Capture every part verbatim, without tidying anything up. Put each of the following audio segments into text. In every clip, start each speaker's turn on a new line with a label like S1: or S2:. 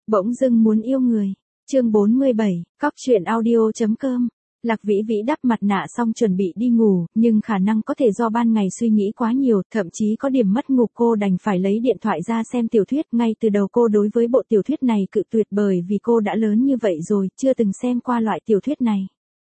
S1: Bỗng dưng muốn yêu người. Chương bốn mươi bảy, cóc truyện audio chấm com. Lạc Vĩ Vĩ đắp mặt nạ xong chuẩn bị đi ngủ, nhưng khả năng có thể do ban ngày suy nghĩ quá nhiều, thậm chí có điểm mất ngủ, cô đành phải lấy điện thoại ra xem tiểu thuyết. Ngay từ đầu cô đối với bộ tiểu thuyết này cự tuyệt bởi vì cô đã lớn như vậy rồi, chưa từng xem qua loại tiểu thuyết này.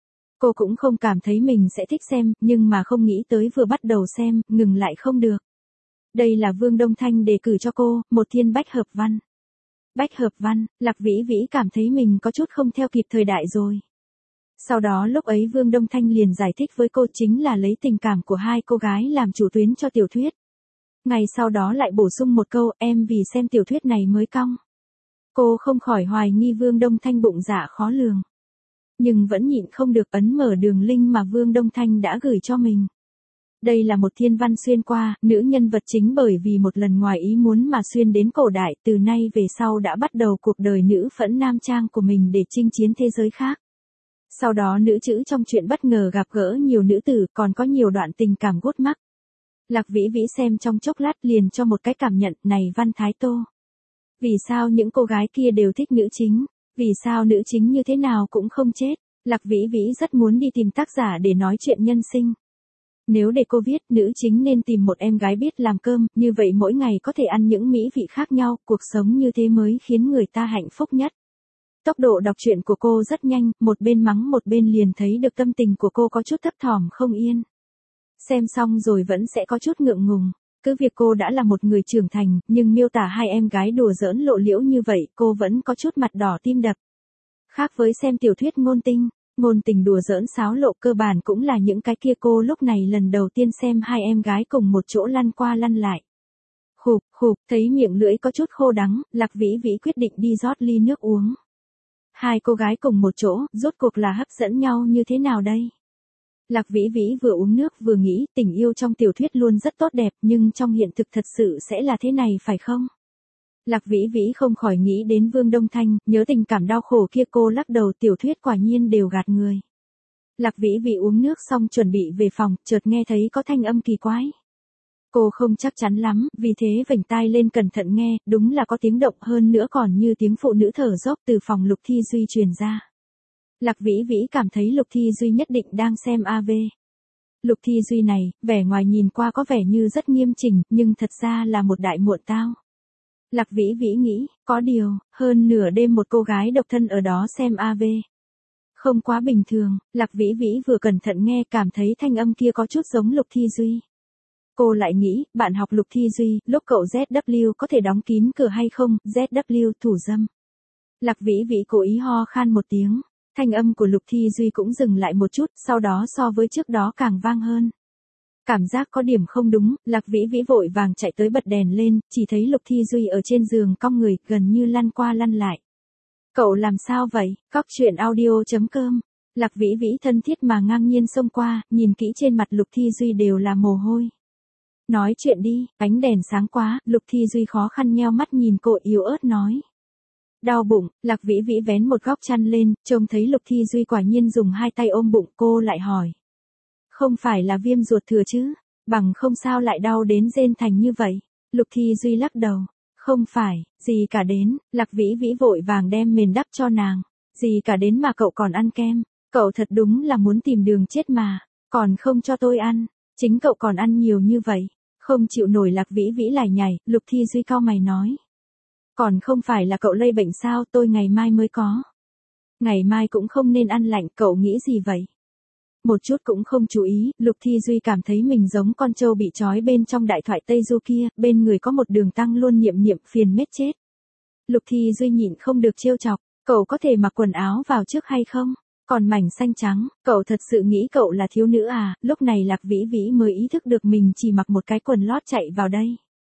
S1: Cô cũng không cảm thấy mình sẽ thích xem, nhưng mà không nghĩ tới vừa bắt đầu xem, ngừng lại không được. Đây là Vương Đông Thanh đề cử cho cô, một thiên bách hợp văn. Bách hợp văn, Lạc Vĩ Vĩ cảm thấy mình có chút không theo kịp thời đại rồi. Sau đó lúc ấy Vương Đông Thanh liền giải thích với cô chính là lấy tình cảm của hai cô gái làm chủ tuyến cho tiểu thuyết. Ngày sau đó lại bổ sung một câu, em vì xem tiểu thuyết này mới cong. Cô không khỏi hoài nghi Vương Đông Thanh bụng dạ khó lường. Nhưng vẫn nhịn không được ấn mở đường link mà Vương Đông Thanh đã gửi cho mình. Đây là một thiên văn xuyên qua, nữ nhân vật chính bởi vì một lần ngoài ý muốn mà xuyên đến cổ đại, từ nay về sau đã bắt đầu cuộc đời nữ phẫn nam trang của mình để chinh chiến thế giới khác. Sau đó nữ chữ trong chuyện bất ngờ gặp gỡ nhiều nữ tử, còn có nhiều đoạn tình cảm gút mắc. Lạc Vĩ Vĩ xem trong chốc lát liền cho một cái cảm nhận, này Văn Thái Tô. Vì sao những cô gái kia đều thích nữ chính? Vì sao nữ chính như thế nào cũng không chết? Lạc Vĩ Vĩ rất muốn đi tìm tác giả để nói chuyện nhân sinh. Nếu để cô viết, nữ chính nên tìm một em gái biết làm cơm, như vậy mỗi ngày có thể ăn những mỹ vị khác nhau, cuộc sống như thế mới khiến người ta hạnh phúc nhất. Tốc độ đọc truyện của cô rất nhanh, một bên mắng một bên liền thấy được tâm tình của cô có chút thấp thỏm không yên. Xem xong rồi vẫn sẽ có chút ngượng ngùng. Cứ việc cô đã là một người trưởng thành, nhưng miêu tả hai em gái đùa giỡn lộ liễu như vậy, cô vẫn có chút mặt đỏ tim đập. Khác với xem tiểu thuyết ngôn tình, ngôn tình đùa giỡn xáo lộ cơ bản cũng là những cái kia cô lúc này lần đầu tiên xem hai em gái cùng một chỗ lăn qua lăn lại. Khục, khục, thấy miệng lưỡi có chút khô đắng, Lạc Vĩ Vĩ quyết định đi rót ly nước uống. Hai cô gái cùng một chỗ, rốt cuộc là hấp dẫn nhau như thế nào đây? Lạc Vĩ Vĩ vừa uống nước vừa nghĩ, tình yêu trong tiểu thuyết luôn rất tốt đẹp, nhưng trong hiện thực thật sự sẽ là thế này phải không? Lạc Vĩ Vĩ không khỏi nghĩ đến Vương Đông Thanh, nhớ tình cảm đau khổ kia, cô lắc đầu, tiểu thuyết quả nhiên đều gạt người. Lạc Vĩ Vĩ uống nước xong chuẩn bị về phòng, chợt nghe thấy có thanh âm kỳ quái. Cô không chắc chắn lắm, vì thế vểnh tai lên cẩn thận nghe, đúng là có tiếng động, hơn nữa còn như tiếng phụ nữ thở dốc từ phòng Lục Thi Duy truyền ra. Lạc Vĩ Vĩ cảm thấy Lục Thi Duy nhất định đang xem a vê. Lục Thi Duy này, vẻ ngoài nhìn qua có vẻ như rất nghiêm chỉnh, nhưng thật ra là một đại muộn tao. Lạc Vĩ Vĩ nghĩ, có điều, hơn nửa đêm một cô gái độc thân ở đó xem a vê. Không quá bình thường, Lạc Vĩ Vĩ vừa cẩn thận nghe cảm thấy thanh âm kia có chút giống Lục Thi Duy. Cô lại nghĩ, bạn học Lục Thi Duy, lúc cậu Z W có thể đóng kín cửa hay không, Z W thủ dâm. Lạc Vĩ Vĩ cố ý ho khan một tiếng, thanh âm của Lục Thi Duy cũng dừng lại một chút, sau đó so với trước đó càng vang hơn. Cảm giác có điểm không đúng, Lạc Vĩ Vĩ vội vàng chạy tới bật đèn lên, chỉ thấy Lục Thi Duy ở trên giường cong người, gần như lăn qua lăn lại. Cậu làm sao vậy? Cóc truyện audio chấm com. Lạc Vĩ Vĩ thân thiết mà ngang nhiên xông qua, nhìn kỹ trên mặt Lục Thi Duy đều là mồ hôi. Nói chuyện đi, ánh đèn sáng quá, Lục Thi Duy khó khăn nheo mắt nhìn cô, yếu ớt nói. Đau bụng, Lạc Vĩ Vĩ vén một góc chăn lên, trông thấy Lục Thi Duy quả nhiên dùng hai tay ôm bụng, cô lại hỏi. Không phải là viêm ruột thừa chứ, bằng không sao lại đau đến rên thành như vậy. Lục Thi Duy lắc đầu. Không phải, gì cả đến, Lạc Vĩ Vĩ vội vàng đem mền đắp cho nàng. Gì cả đến mà cậu còn ăn kem, cậu thật đúng là muốn tìm đường chết mà, còn không cho tôi ăn, chính cậu còn ăn nhiều như vậy. Không chịu nổi Lạc Vĩ Vĩ lải nhải, Lục Thi Duy cau mày nói. Còn không phải là cậu lây bệnh sao, tôi ngày mai mới có. Ngày mai cũng không nên ăn lạnh, cậu nghĩ gì vậy? Một chút cũng không chú ý, Lục Thi Duy cảm thấy mình giống con trâu bị trói bên trong đại thoại Tây Du kia, bên người có một đường tăng luôn niệm niệm phiền mết chết. Lục Thi Duy nhịn không được trêu chọc, cậu có thể mặc quần áo vào trước hay không? Còn mảnh xanh trắng, cậu thật sự nghĩ cậu là thiếu nữ à? Lúc này Lạc Vĩ Vĩ mới ý thức được mình chỉ mặc một cái quần lót chạy vào đây.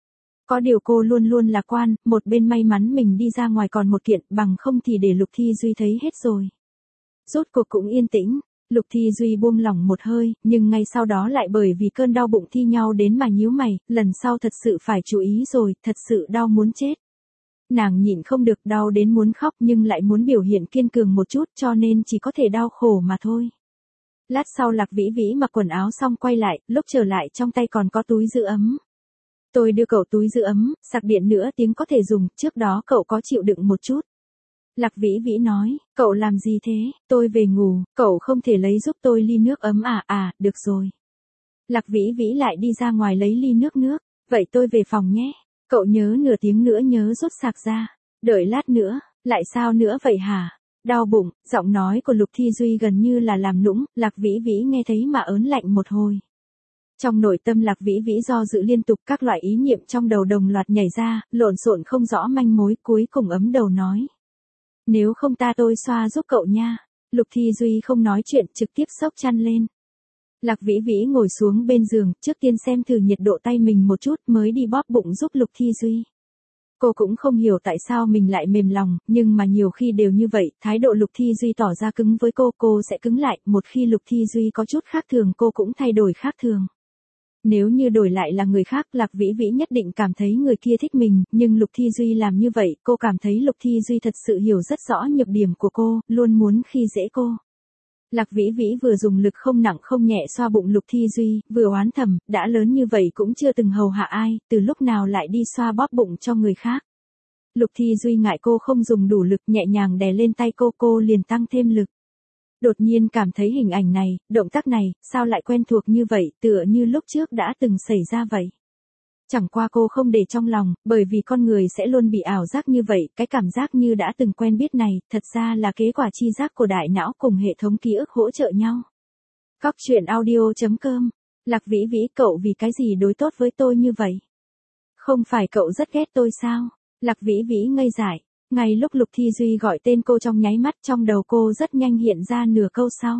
S1: Có điều cô luôn luôn lạc quan, một bên may mắn mình đi ra ngoài còn một kiện, bằng không thì để Lục Thi Duy thấy hết rồi. Rốt cuộc cũng yên tĩnh, Lục Thi Duy buông lỏng một hơi, nhưng ngay sau đó lại bởi vì cơn đau bụng thi nhau đến mà nhíu mày, lần sau thật sự phải chú ý rồi, thật sự đau muốn chết. Nàng nhịn không được, đau đến muốn khóc nhưng lại muốn biểu hiện kiên cường một chút, cho nên chỉ có thể đau khổ mà thôi. Lát sau Lạc Vĩ Vĩ mặc quần áo xong quay lại, lúc trở lại trong tay còn có túi giữ ấm. Tôi đưa cậu túi giữ ấm, sạc điện nữa tiếng có thể dùng, trước đó cậu có chịu đựng một chút. Lạc Vĩ Vĩ nói, cậu làm gì thế, tôi về ngủ, cậu không thể lấy giúp tôi ly nước ấm à, à, được rồi. Lạc Vĩ Vĩ lại đi ra ngoài lấy ly nước nước, vậy tôi về phòng nhé, cậu nhớ nửa tiếng nữa nhớ rút sạc ra, đợi lát nữa, lại sao nữa vậy hả? Đau bụng, giọng nói của Lục Thi Duy gần như là làm nũng, Lạc Vĩ Vĩ nghe thấy mà ớn lạnh một hồi. Trong nội tâm Lạc Vĩ Vĩ do dự liên tục các loại ý niệm trong đầu đồng loạt nhảy ra, lộn xộn không rõ manh mối, cuối cùng ấm đầu nói. Nếu không ta tôi xoa giúp cậu nha. Lục Thi Duy không nói chuyện, trực tiếp xốc chăn lên. Lạc Vĩ Vĩ ngồi xuống bên giường, trước tiên xem thử nhiệt độ tay mình một chút mới đi bóp bụng giúp Lục Thi Duy. Cô cũng không hiểu tại sao mình lại mềm lòng, nhưng mà nhiều khi đều như vậy, thái độ Lục Thi Duy tỏ ra cứng với cô, cô sẽ cứng lại, một khi Lục Thi Duy có chút khác thường cô cũng thay đổi khác thường. Nếu như đổi lại là người khác, Lạc Vĩ Vĩ nhất định cảm thấy người kia thích mình, nhưng Lục Thi Duy làm như vậy, cô cảm thấy Lục Thi Duy thật sự hiểu rất rõ nhược điểm của cô, luôn muốn khi dễ cô. Lạc Vĩ Vĩ vừa dùng lực không nặng không nhẹ xoa bụng Lục Thi Duy, vừa oán thầm, đã lớn như vậy cũng chưa từng hầu hạ ai, từ lúc nào lại đi xoa bóp bụng cho người khác. Lục Thi Duy ngại cô không dùng đủ lực, nhẹ nhàng đè lên tay cô, cô liền tăng thêm lực. Đột nhiên cảm thấy hình ảnh này, động tác này, sao lại quen thuộc như vậy, tựa như lúc trước đã từng xảy ra vậy. Chẳng qua cô không để trong lòng, bởi vì con người sẽ luôn bị ảo giác như vậy, cái cảm giác như đã từng quen biết này, thật ra là kết quả chi giác của đại não cùng hệ thống ký ức hỗ trợ nhau. Cóc truyện audio chấm com. Lạc Vĩ Vĩ, cậu vì cái gì đối tốt với tôi như vậy? Không phải cậu rất ghét tôi sao? Lạc Vĩ Vĩ ngây dại. Ngay lúc Lục Thi Duy gọi tên cô trong nháy mắt, trong đầu cô rất nhanh hiện ra nửa câu sau.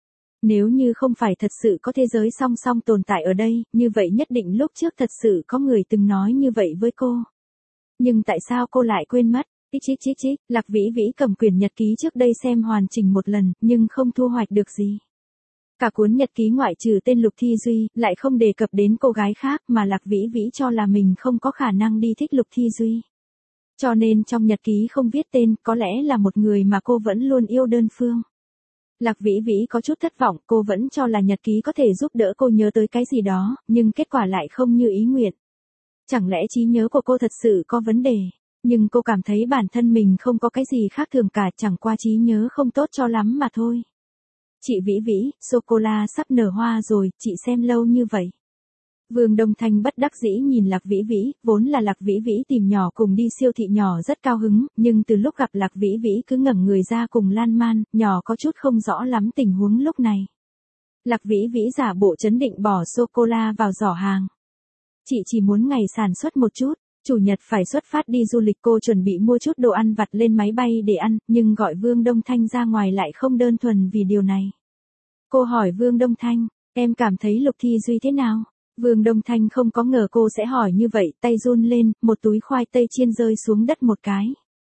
S1: Nếu như không phải thật sự có thế giới song song tồn tại ở đây, như vậy nhất định lúc trước thật sự có người từng nói như vậy với cô. Nhưng tại sao cô lại quên mất? Chích chích chích chích, Lạc Vĩ Vĩ cầm quyển nhật ký trước đây xem hoàn chỉnh một lần, nhưng không thu hoạch được gì. Cả cuốn nhật ký ngoại trừ tên Lục Thi Duy, lại không đề cập đến cô gái khác mà Lạc Vĩ Vĩ cho là mình không có khả năng đi thích Lục Thi Duy. Cho nên trong nhật ký không viết tên, có lẽ là một người mà cô vẫn luôn yêu đơn phương. Lạc Vĩ Vĩ có chút thất vọng, cô vẫn cho là nhật ký có thể giúp đỡ cô nhớ tới cái gì đó, nhưng kết quả lại không như ý nguyện. Chẳng lẽ trí nhớ của cô thật sự có vấn đề? Nhưng cô cảm thấy bản thân mình không có cái gì khác thường cả, chẳng qua trí nhớ không tốt cho lắm mà thôi. Chị Vĩ Vĩ, sô-cô-la sắp nở hoa rồi, chị xem lâu như vậy. Vương Đông Thanh bất đắc dĩ nhìn Lạc Vĩ Vĩ, vốn là Lạc Vĩ Vĩ tìm nhỏ cùng đi siêu thị nhỏ rất cao hứng, nhưng từ lúc gặp Lạc Vĩ Vĩ cứ ngẩng người ra cùng lan man, nhỏ có chút không rõ lắm tình huống lúc này. Lạc Vĩ Vĩ giả bộ trấn định bỏ sô-cô-la vào giỏ hàng. Chị chỉ muốn ngày sản xuất một chút, chủ nhật phải xuất phát đi du lịch, cô chuẩn bị mua chút đồ ăn vặt lên máy bay để ăn, nhưng gọi Vương Đông Thanh ra ngoài lại không đơn thuần vì điều này. Cô hỏi Vương Đông Thanh, em cảm thấy Lục Thi Duy thế nào? Vương Đông Thanh không có ngờ cô sẽ hỏi như vậy, tay run lên, một túi khoai tây chiên rơi xuống đất một cái.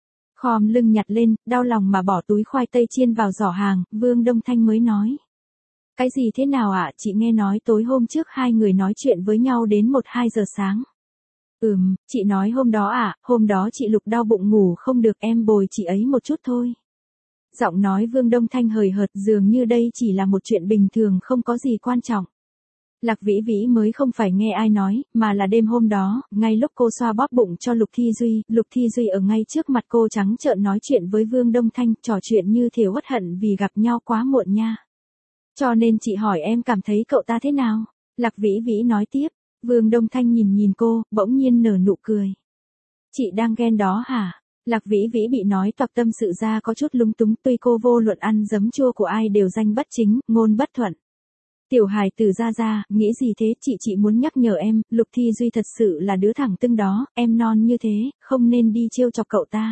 S1: Khom lưng nhặt lên, đau lòng mà bỏ túi khoai tây chiên vào giỏ hàng, Vương Đông Thanh mới nói. Cái gì thế nào ạ, chị nghe nói tối hôm trước hai người nói chuyện với nhau đến một hai giờ sáng. Ừm, chị nói hôm đó à, hôm đó chị Lục đau bụng ngủ không được, em bồi chị ấy một chút thôi. Giọng nói Vương Đông Thanh hời hợt, dường như đây chỉ là một chuyện bình thường không có gì quan trọng. Lạc Vĩ Vĩ mới không phải nghe ai nói, mà là đêm hôm đó, ngay lúc cô xoa bóp bụng cho Lục Thi Duy, Lục Thi Duy ở ngay trước mặt cô trắng trợn nói chuyện với Vương Đông Thanh, trò chuyện như thể uất hận vì gặp nhau quá muộn nha. Cho nên chị hỏi em cảm thấy cậu ta thế nào? Lạc Vĩ Vĩ nói tiếp, Vương Đông Thanh nhìn nhìn cô, bỗng nhiên nở nụ cười. Chị đang ghen đó hả? Lạc Vĩ Vĩ bị nói toạc tâm sự ra có chút lung túng, tuy cô vô luận ăn giấm chua của ai đều danh bất chính, ngôn bất thuận. Tiểu hài tử ra ra, nghĩ gì thế, chị chị muốn nhắc nhở em, Lục Thi Duy thật sự là đứa thẳng tưng đó, em non như thế, không nên đi trêu chọc cậu ta.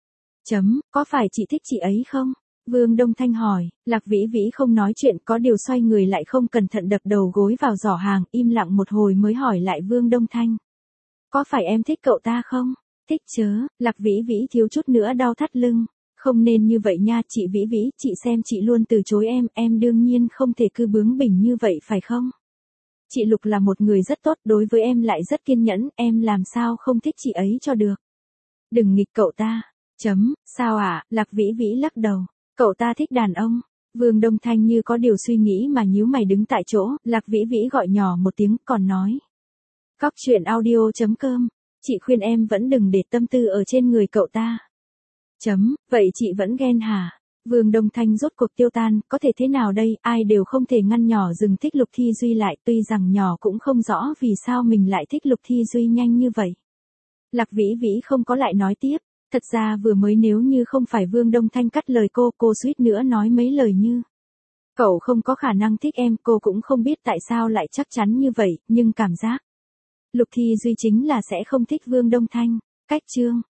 S1: Chấm, có phải chị thích chị ấy không? Vương Đông Thanh hỏi, Lạc Vĩ Vĩ không nói chuyện, có điều xoay người lại không cẩn thận đập đầu gối vào giỏ hàng, im lặng một hồi mới hỏi lại Vương Đông Thanh. Có phải em thích cậu ta không? Thích chớ, Lạc Vĩ Vĩ thiếu chút nữa đau thắt lưng. Không nên như vậy nha, chị Vĩ Vĩ, chị xem chị luôn từ chối em, em đương nhiên không thể cứ bướng bỉnh như vậy phải không? Chị Lục là một người rất tốt, đối với em lại rất kiên nhẫn, em làm sao không thích chị ấy cho được. Đừng nghịch cậu ta. Chấm, sao ạ, à? Lạc Vĩ Vĩ lắc đầu. Cậu ta thích đàn ông. Vương Đông Thanh như có điều suy nghĩ mà nhíu mày đứng tại chỗ, Lạc Vĩ Vĩ gọi nhỏ một tiếng, còn nói. Cóc truyện audio chấm com, chị khuyên em vẫn đừng để tâm tư ở trên người cậu ta. Chấm, vậy chị vẫn ghen hả? Vương Đông Thanh rốt cuộc tiêu tan, có thể thế nào đây, ai đều không thể ngăn nhỏ dừng thích Lục Thi Duy lại, tuy rằng nhỏ cũng không rõ vì sao mình lại thích Lục Thi Duy nhanh như vậy. Lạc Vĩ Vĩ không có lại nói tiếp, thật ra vừa mới nếu như không phải Vương Đông Thanh cắt lời cô, cô suýt nữa nói mấy lời như: cậu không có khả năng thích em, cô cũng không biết tại sao lại chắc chắn như vậy, nhưng cảm giác Lục Thi Duy chính là sẽ không thích Vương Đông Thanh. Cách chương